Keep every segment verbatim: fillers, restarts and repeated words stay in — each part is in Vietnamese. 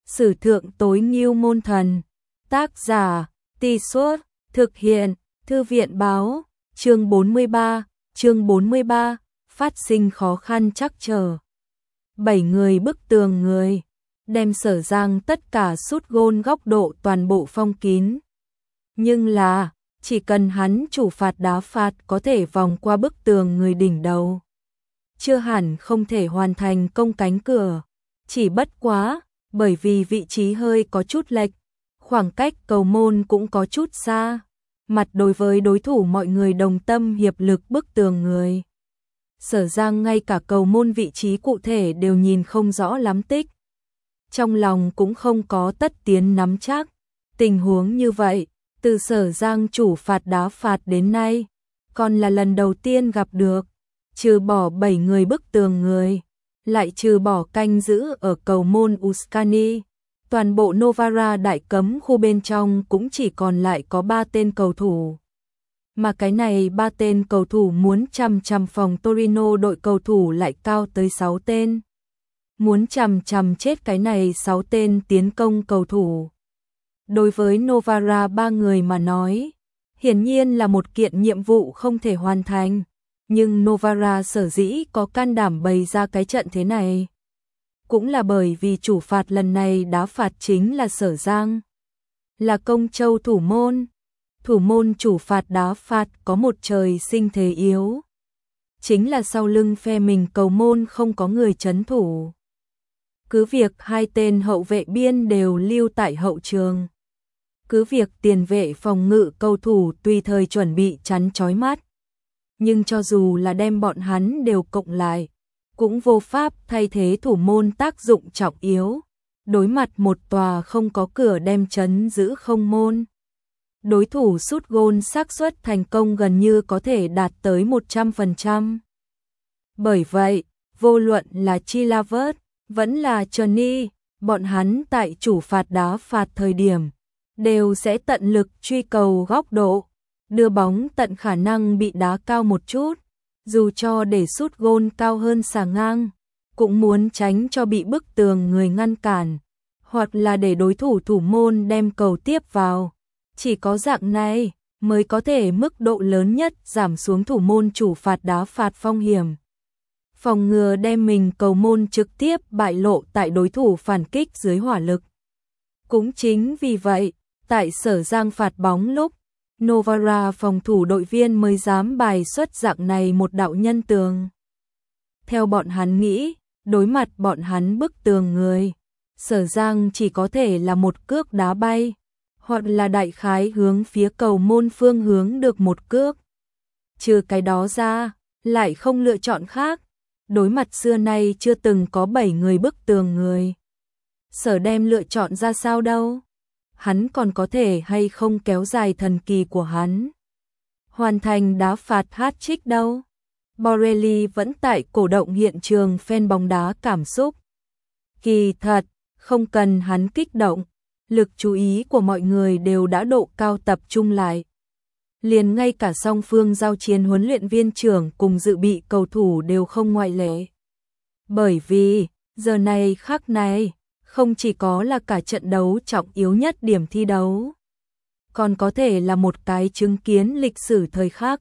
Sử thượng tối ngưu môn thần. Tác giả, Tì Suốt, thực hiện, Thư viện báo, chương bốn mươi ba, chương bốn mươi ba, phát sinh khó khăn chắc trở. Bảy người bức tường người, đem Sở Giang tất cả sút gôn góc độ toàn bộ phong kín. Nhưng là, chỉ cần hắn chủ phạt đá phạt có thể vòng qua bức tường người đỉnh đầu. Chưa hẳn không thể hoàn thành công cánh cửa, chỉ bất quá, bởi vì vị trí hơi có chút lệch, khoảng cách cầu môn cũng có chút xa, mặt đối với đối thủ mọi người đồng tâm hiệp lực bức tường người. Sở Giang ngay cả cầu môn vị trí cụ thể đều nhìn không rõ lắm tích. Trong lòng cũng không có tất tiến nắm chắc, tình huống như vậy, từ Sở Giang chủ phạt đá phạt đến nay, còn là lần đầu tiên gặp được, trừ bỏ bảy người bức tường người, lại trừ bỏ canh giữ ở cầu môn Uskani, toàn bộ Novara đại cấm khu bên trong cũng chỉ còn lại có ba tên cầu thủ. Mà cái này ba tên cầu thủ muốn chằm chằm phòng Torino đội cầu thủ lại cao tới sáu tên. Muốn chằm chằm chết cái này sáu tên tiến công cầu thủ. Đối với Novara ba người mà nói, hiển nhiên là một kiện nhiệm vụ không thể hoàn thành. Nhưng Novara sở dĩ có can đảm bày ra cái trận thế này, cũng là bởi vì chủ phạt lần này đá phạt chính là Sở Giang, là Công Châu thủ môn. Thủ môn chủ phạt đá phạt có một trời sinh thế yếu, chính là sau lưng phe mình cầu môn không có người trấn thủ. Cứ việc hai tên hậu vệ biên đều lưu tại hậu trường, cứ việc tiền vệ phòng ngự cầu thủ tùy thời chuẩn bị chắn chói mắt, nhưng cho dù là đem bọn hắn đều cộng lại, cũng vô pháp thay thế thủ môn tác dụng trọng yếu, đối mặt một tòa không có cửa đem chấn giữ không môn. Đối thủ sút gôn xác suất thành công gần như có thể đạt tới một trăm phần trăm. Bởi vậy, vô luận là Chilavert, vẫn là Johnny, bọn hắn tại chủ phạt đá phạt thời điểm, đều sẽ tận lực truy cầu góc độ, đưa bóng tận khả năng bị đá cao một chút, dù cho để sút gôn cao hơn xà ngang, cũng muốn tránh cho bị bức tường người ngăn cản, hoặc là để đối thủ thủ môn đem cầu tiếp vào. Chỉ có dạng này mới có thể mức độ lớn nhất giảm xuống thủ môn chủ phạt đá phạt phong hiểm. Phòng ngừa đem mình cầu môn trực tiếp bại lộ tại đối thủ phản kích dưới hỏa lực. Cũng chính vì vậy, tại Sở Giang phạt bóng lúc, Novara phòng thủ đội viên mới dám bài xuất dạng này một đạo nhân tường. Theo bọn hắn nghĩ, đối mặt bọn hắn bức tường người, Sở Giang chỉ có thể là một cước đá bay, hoặc là đại khái hướng phía cầu môn phương hướng được một cước. Trừ cái đó ra, lại không lựa chọn khác. Đối mặt xưa nay chưa từng có bảy người bức tường người. Sở đem lựa chọn ra sao đâu? Hắn còn có thể hay không kéo dài thần kỳ của hắn? Hoàn thành đá phạt hat-trick đâu? Borelli vẫn tại cổ động hiện trường fan bóng đá cảm xúc. Kỳ thật, không cần hắn kích động, lực chú ý của mọi người đều đã độ cao tập trung lại. Liền ngay cả song phương giao chiến huấn luyện viên trưởng cùng dự bị cầu thủ đều không ngoại lệ. Bởi vì, giờ này khắc này, không chỉ có là cả trận đấu trọng yếu nhất điểm thi đấu, còn có thể là một cái chứng kiến lịch sử thời khắc.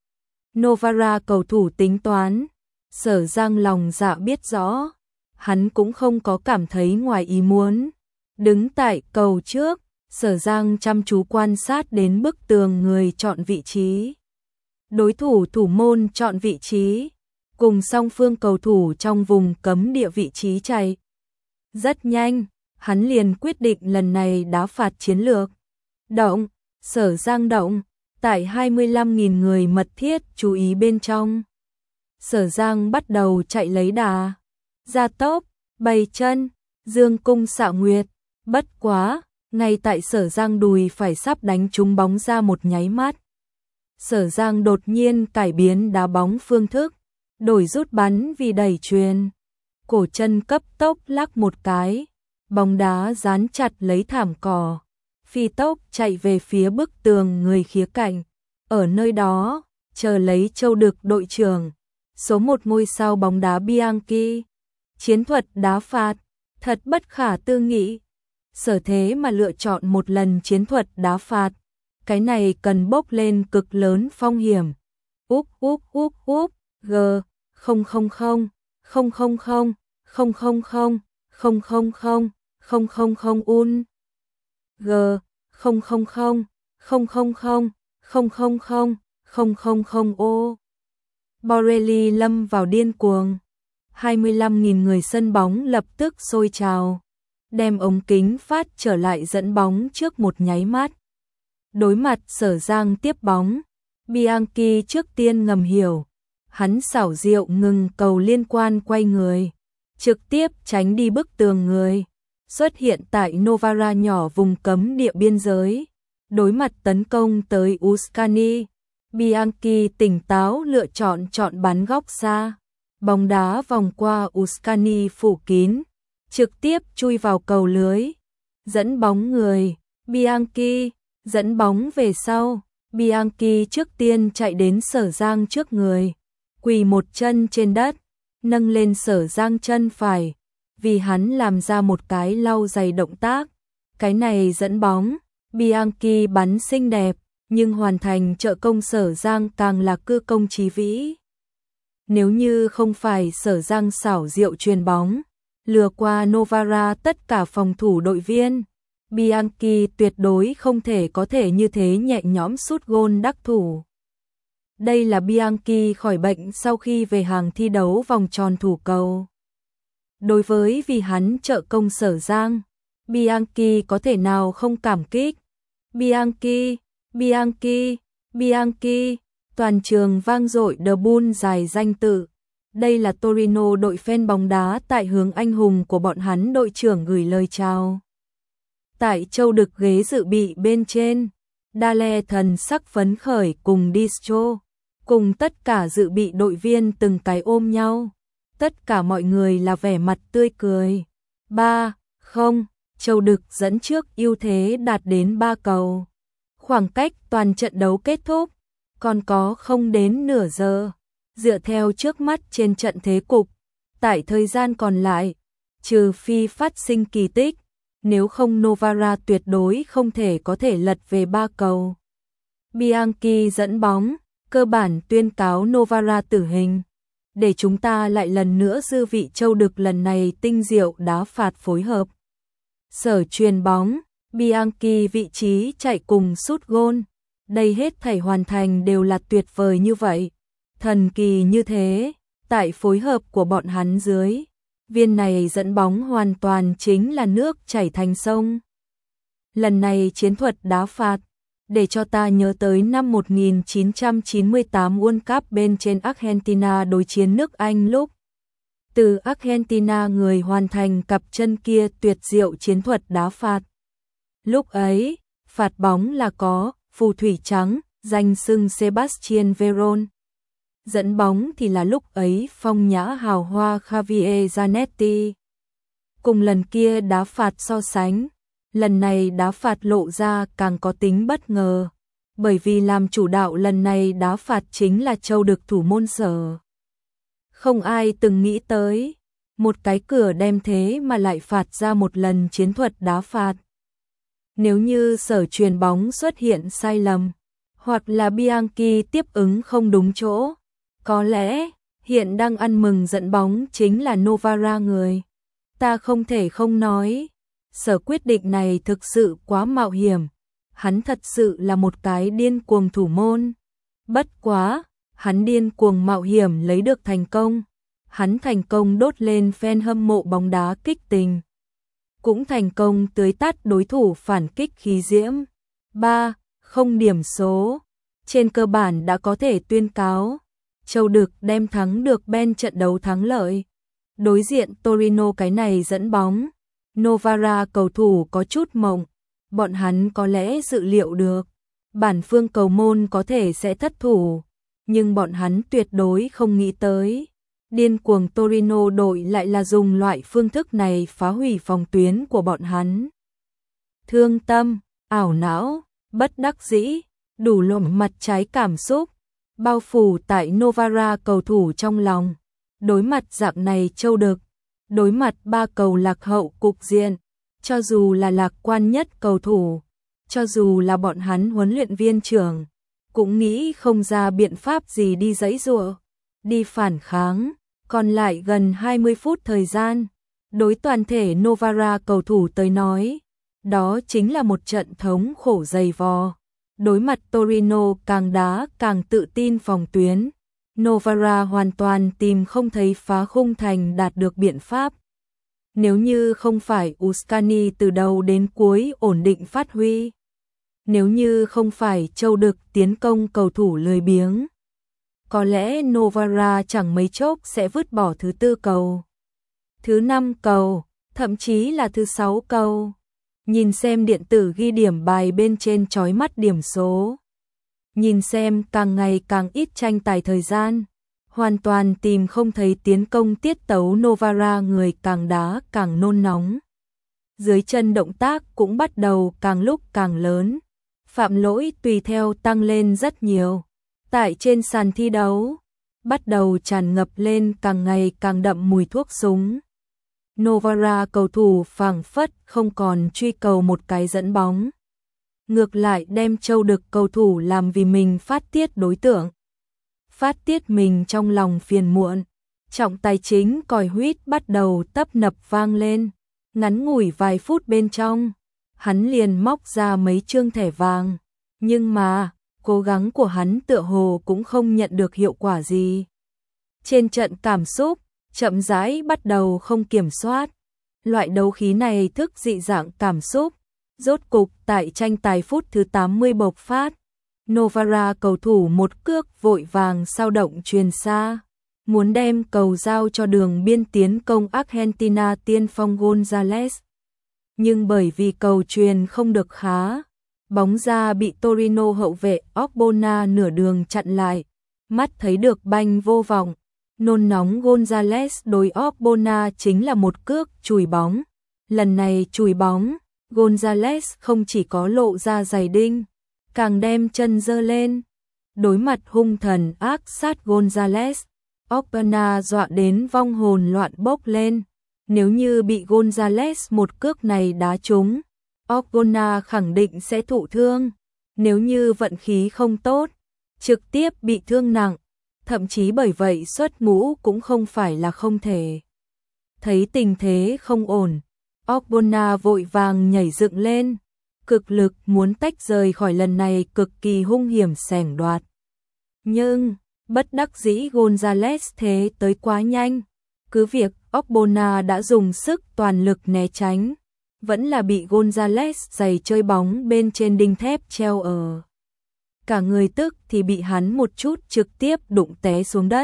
Novara cầu thủ tính toán, Sở Giang lòng dạ biết rõ, hắn cũng không có cảm thấy ngoài ý muốn. Đứng tại cầu trước, Sở Giang chăm chú quan sát đến bức tường người chọn vị trí. Đối thủ thủ môn chọn vị trí, cùng song phương cầu thủ trong vùng cấm địa vị trí chạy. Rất nhanh, hắn liền quyết định lần này đá phạt chiến lược. Động, Sở Giang động, tại hai mươi lăm nghìn người mật thiết chú ý bên trong. Sở Giang bắt đầu chạy lấy đà, ra tốc, bày chân, dương cung xạ nguyệt. Bất quá, ngay tại Sở Giang đùi phải sắp đánh trúng bóng ra một nháy mắt. Sở Giang đột nhiên cải biến đá bóng phương thức, đổi rút bắn vì đẩy chuyền. Cổ chân cấp tốc lắc một cái, bóng đá dán chặt lấy thảm cỏ, phi tốc chạy về phía bức tường người khía cạnh. Ở nơi đó, chờ lấy Châu Đực đội trưởng, số một ngôi sao bóng đá Bianchi. Chiến thuật đá phạt, thật bất khả tư nghị. Sở thế mà lựa chọn một lần chiến thuật đá phạt, cái này cần bốc lên cực lớn phong hiểm. Úp úp úp úp, G, không không không, không không không, không không không, không không không, không không không un. G, không không không, không không không, không không không, không không không ô. Borelli lâm vào điên cuồng. hai mươi lăm nghìn người sân bóng lập tức sôi trào, đem ống kính phát trở lại dẫn bóng trước một nháy mắt. Đối mặt Sở Giang tiếp bóng, Bianchi trước tiên ngầm hiểu, hắn xảo diệu ngừng cầu liên quan quay người, trực tiếp tránh đi bức tường người, xuất hiện tại Novara nhỏ vùng cấm địa biên giới. Đối mặt tấn công tới Uscani, Bianchi tỉnh táo lựa chọn chọn bắn góc xa, bóng đá vòng qua Uscani phủ kín, trực tiếp chui vào cầu lưới, dẫn bóng người, Bianchi, dẫn bóng về sau, Bianchi trước tiên chạy đến Sở Giang trước người, quỳ một chân trên đất, nâng lên Sở Giang chân phải, vì hắn làm ra một cái lau giày động tác, cái này dẫn bóng, Bianchi bắn xinh đẹp, nhưng hoàn thành trợ công Sở Giang càng là cư công chí vĩ. Nếu như không phải Sở Giang xảo diệu chuyền bóng, lừa qua Novara tất cả phòng thủ đội viên, Bianchi tuyệt đối không thể có thể như thế nhẹ nhõm sút gôn đắc thủ. Đây là Bianchi khỏi bệnh sau khi về hàng thi đấu vòng tròn thủ cầu. Đối với vì hắn trợ công Sở Giang, Bianchi có thể nào không cảm kích. Bianchi, Bianchi, Bianchi, toàn trường vang dội The Bull dài danh tự. Đây là Torino đội fan bóng đá tại hướng anh hùng của bọn hắn đội trưởng gửi lời chào. Tại châu đực ghế dự bị bên trên, Dale thần sắc phấn khởi cùng Distro, cùng tất cả dự bị đội viên từng cái ôm nhau. Tất cả mọi người là vẻ mặt tươi cười. ba không, châu đực dẫn trước ưu thế đạt đến ba cầu. Khoảng cách toàn trận đấu kết thúc, còn có không đến nửa giờ. Dựa theo trước mắt trên trận thế cục, tại thời gian còn lại, trừ phi phát sinh kỳ tích, nếu không Novara tuyệt đối không thể có thể lật về ba cầu. Bianchi dẫn bóng, cơ bản tuyên cáo Novara tử hình. Để chúng ta lại lần nữa dư vị châu đực lần này tinh diệu đá phạt phối hợp. Sở chuyền bóng, Bianchi vị trí chạy cùng sút gôn. Đây hết thảy hoàn thành đều là tuyệt vời như vậy. Thần kỳ như thế, tại phối hợp của bọn hắn dưới, viên này dẫn bóng hoàn toàn chính là nước chảy thành sông. Lần này chiến thuật đá phạt, để cho ta nhớ tới năm một nghìn chín trăm chín mươi tám World Cup bên trên Argentina đối chiến nước Anh lúc. Từ Argentina người hoàn thành cặp chân kia tuyệt diệu chiến thuật đá phạt. Lúc ấy, phạt bóng là có phù thủy trắng, danh xưng Sebastian Veron. Dẫn bóng thì là lúc ấy phong nhã hào hoa Javier Zanetti. Cùng lần kia đá phạt so sánh, lần này đá phạt lộ ra càng có tính bất ngờ, bởi vì làm chủ đạo lần này đá phạt chính là châu đực thủ môn Sở. Không ai từng nghĩ tới, một cái cửa đem thế mà lại phạt ra một lần chiến thuật đá phạt. Nếu như Sở chuyền bóng xuất hiện sai lầm, hoặc là Bianchi tiếp ứng không đúng chỗ, có lẽ hiện đang ăn mừng dẫn bóng chính là Novara người. Ta không thể không nói, Sở quyết định này thực sự quá mạo hiểm. Hắn thật sự là một cái điên cuồng thủ môn. Bất quá, hắn điên cuồng mạo hiểm lấy được thành công. Hắn thành công đốt lên fan hâm mộ bóng đá kích tình. Cũng thành công tưới tắt đối thủ phản kích khí diễm. ba không điểm số. Trên cơ bản đã có thể tuyên cáo châu đực đem thắng được bên trận đấu thắng lợi. Đối diện Torino cái này dẫn bóng, Novara cầu thủ có chút mộng, bọn hắn có lẽ dự liệu được bản phương cầu môn có thể sẽ thất thủ, nhưng bọn hắn tuyệt đối không nghĩ tới điên cuồng Torino đội lại là dùng loại phương thức này phá hủy phòng tuyến của bọn hắn. Thương tâm, ảo não, bất đắc dĩ, đủ loại mặt trái cảm xúc bao phủ tại Novara cầu thủ trong lòng. Đối mặt dạng này châu đực, đối mặt ba cầu lạc hậu cục diện, cho dù là lạc quan nhất cầu thủ, cho dù là bọn hắn huấn luyện viên trưởng, cũng nghĩ không ra biện pháp gì đi giãy giụa, đi phản kháng. Còn lại gần hai mươi phút thời gian, đối toàn thể Novara cầu thủ tới nói, đó chính là một trận thống khổ dày vò. Đối mặt Torino càng đá càng tự tin phòng tuyến, Novara hoàn toàn tìm không thấy phá khung thành đạt được biện pháp. Nếu như không phải Uscani từ đầu đến cuối ổn định phát huy, nếu như không phải Châu Đực tiến công cầu thủ lười biếng, có lẽ Novara chẳng mấy chốc sẽ vứt bỏ thứ tư cầu, thứ năm cầu, thậm chí là thứ sáu cầu. Nhìn xem điện tử ghi điểm bài bên trên chói mắt điểm số, nhìn xem càng ngày càng ít tranh tài thời gian, hoàn toàn tìm không thấy tiến công tiết tấu. Novara người càng đá càng nôn nóng, dưới chân động tác cũng bắt đầu càng lúc càng lớn, phạm lỗi tùy theo tăng lên rất nhiều. Tại trên sàn thi đấu, bắt đầu tràn ngập lên càng ngày càng đậm mùi thuốc súng. Novara cầu thủ phảng phất không còn truy cầu một cái dẫn bóng, ngược lại đem Châu Đực cầu thủ làm vì mình phát tiết đối tượng, phát tiết mình trong lòng phiền muộn. Trọng tài chính còi huýt bắt đầu tấp nập vang lên, ngắn ngủi vài phút bên trong, hắn liền móc ra mấy chương thẻ vàng, nhưng mà cố gắng của hắn tựa hồ cũng không nhận được hiệu quả gì. Trên trận cảm xúc chậm rãi bắt đầu không kiểm soát. Loại đấu khí này thức dị dạng cảm xúc, rốt cục tại tranh tài phút thứ tám mươi bộc phát. Novara cầu thủ một cước vội vàng sao động truyền xa, muốn đem cầu giao cho đường biên tiến công Argentina tiên phong Gonzalez. Nhưng bởi vì cầu truyền không được khá, bóng ra bị Torino hậu vệ Ogbonna nửa đường chặn lại, mắt thấy được banh vô vọng. Nôn nóng Gonzalez đối Ogbonna chính là một cước chùi bóng. Lần này chùi bóng, Gonzalez không chỉ có lộ ra giày đinh, càng đem chân giơ lên. Đối mặt hung thần ác sát Gonzalez, Ogbonna dọa đến vong hồn loạn bốc lên. Nếu như bị Gonzalez một cước này đá trúng, Ogbonna khẳng định sẽ thụ thương. Nếu như vận khí không tốt, trực tiếp bị thương nặng. Thậm chí bởi vậy xuất ngũ cũng không phải là không thể. Thấy tình thế không ổn, Ogbonna vội vàng nhảy dựng lên, cực lực muốn tách rời khỏi lần này cực kỳ hung hiểm xẻng đoạt. Nhưng, bất đắc dĩ Gonzalez thế tới quá nhanh, cứ việc Ogbonna đã dùng sức toàn lực né tránh, vẫn là bị Gonzalez giày chơi bóng bên trên đinh thép treo ở. Cả người tức thì bị hắn một chút trực tiếp đụng té xuống đất.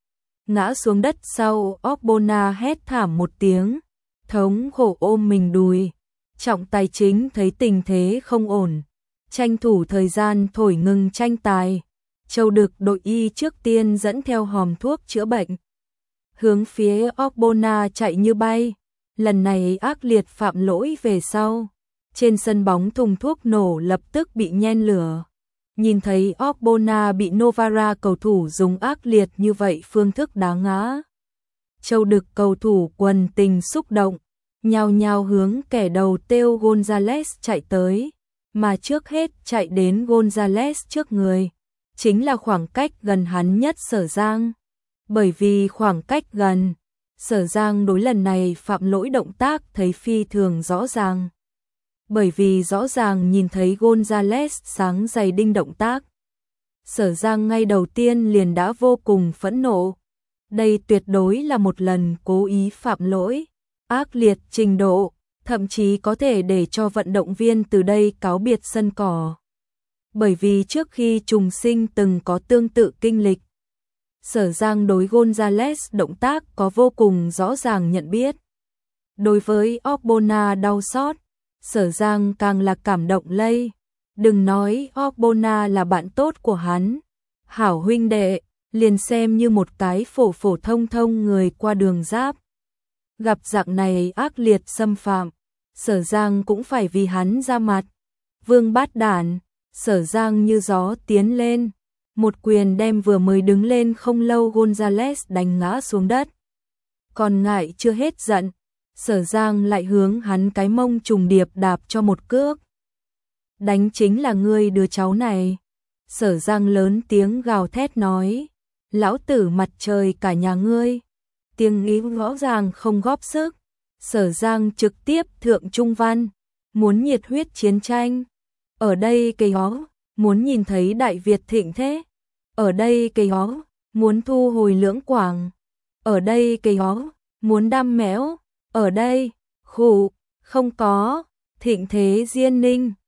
Ngã xuống đất sau, Ogbonna hét thảm một tiếng, thống khổ ôm mình đùi. Trọng tài chính thấy tình thế không ổn, tranh thủ thời gian thổi ngừng tranh tài. Châu Đực đội y trước tiên dẫn theo hòm thuốc chữa bệnh, hướng phía Ogbonna chạy như bay. Lần này ác liệt phạm lỗi về sau, trên sân bóng thùng thuốc nổ lập tức bị nhen lửa. Nhìn thấy Ogbonna bị Novara cầu thủ dùng ác liệt như vậy phương thức đá ngã, Châu Đực cầu thủ quần tình xúc động, nhao nhao hướng kẻ đầu têu Gonzalez chạy tới, mà trước hết chạy đến Gonzalez trước người, chính là khoảng cách gần hắn nhất Sở Giang. Bởi vì khoảng cách gần, Sở Giang đối lần này phạm lỗi động tác thấy phi thường rõ ràng. Bởi vì rõ ràng nhìn thấy Gonzalez sáng giày đinh động tác, Sở Giang ngay đầu tiên liền đã vô cùng phẫn nộ. Đây tuyệt đối là một lần cố ý phạm lỗi, ác liệt trình độ, thậm chí có thể để cho vận động viên từ đây cáo biệt sân cỏ. Bởi vì trước khi trùng sinh từng có tương tự kinh lịch, Sở Giang đối Gonzalez động tác có vô cùng rõ ràng nhận biết. Đối với Ogbonna đau xót, Sở Giang càng là cảm động lây. Đừng nói Ogbonna là bạn tốt của hắn, hảo huynh đệ, liền xem như một cái phổ phổ thông thông người qua đường giáp. Gặp dạng này ác liệt xâm phạm, Sở Giang cũng phải vì hắn ra mặt. Vương bát đản, Sở Giang như gió tiến lên, một quyền đem vừa mới đứng lên không lâu Gonzalez đánh ngã xuống đất. Còn ngại chưa hết giận, Sở Giang lại hướng hắn cái mông trùng điệp đạp cho một cước. Đánh chính là ngươi đứa cháu này. Sở Giang lớn tiếng gào thét nói, lão tử mặt trời cả nhà ngươi. Tiếng ý rõ ràng không góp sức. Sở Giang trực tiếp thượng trung văn, muốn nhiệt huyết chiến tranh. Ở đây cây hó, muốn nhìn thấy Đại Việt thịnh thế. Ở đây cây hó, muốn thu hồi Lưỡng Quảng. Ở đây cây hó, muốn đam mẽo. Ở đây, khủ, không có, thịnh thế Diên Ninh.